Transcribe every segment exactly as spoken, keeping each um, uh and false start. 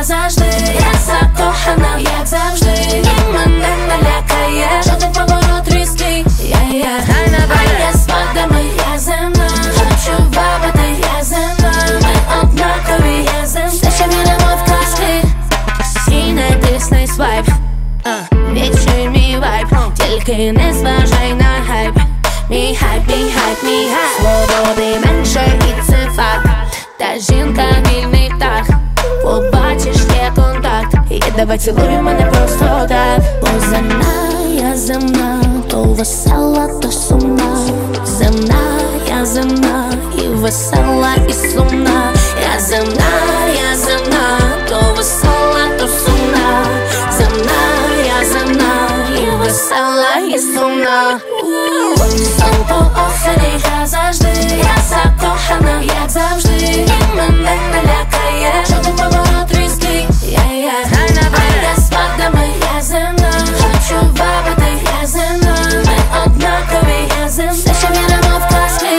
завжди, я закохана, як завжди, і мене не лякає жоден поворот різкий. Я, я, а я з вадами, я земна, хочу бабити, я земна, ми однакові, я земна, все ще віримо в казки. І не тисни свайп, відчуй мій вайб, тільки не зважай на хайп. Мій хайп, мій хайп, мій хайп. Свободи менше і це факт, та жінка вільний птах. Побачиш, є контакт, і давай цілуй мене просто так. Бо земна, я земна, то весела, то сумна. Земна, я земна, і весела, і сумна. Я земна, я земна, то весела, то сумна. Земна, я земна, і весела, і сумна. Сон по осені, я завжди, я закохана, як завжди, і мене не лякає жоден поворот різкий. Я, я, а я з вадами, я земна, хочу бабити, я земна, ми однакові, я земна, все ще віримо в казки.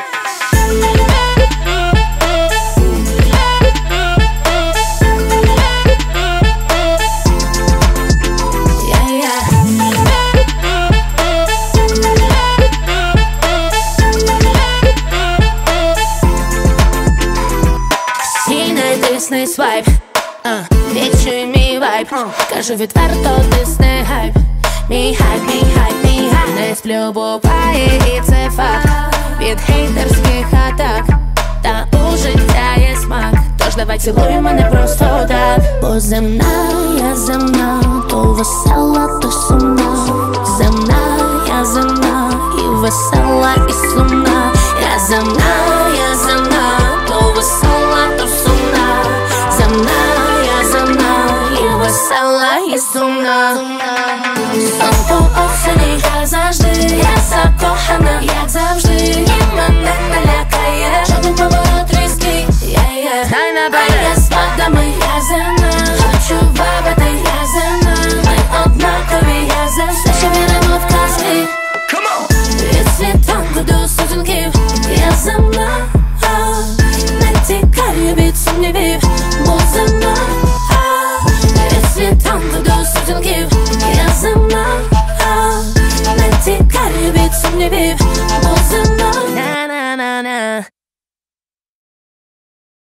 Тисни свайп, відчуй мій вайб, кажу відверто, тисни хайп. Мій хайп, мій хайп, мій хайп. Не сплю, буває, і це факт, від хейтерських атак, та у життя є смак. Тож давай цілуй мене просто так. Бо земна, я земна, то весела, то сумна. Земна, я земна, і весела, і сумна. Я земна, я земна, то весела, то сумна. Земна, я земна, і весела, і сумна. Сон по осені, я завжди, я закохана, як завжди.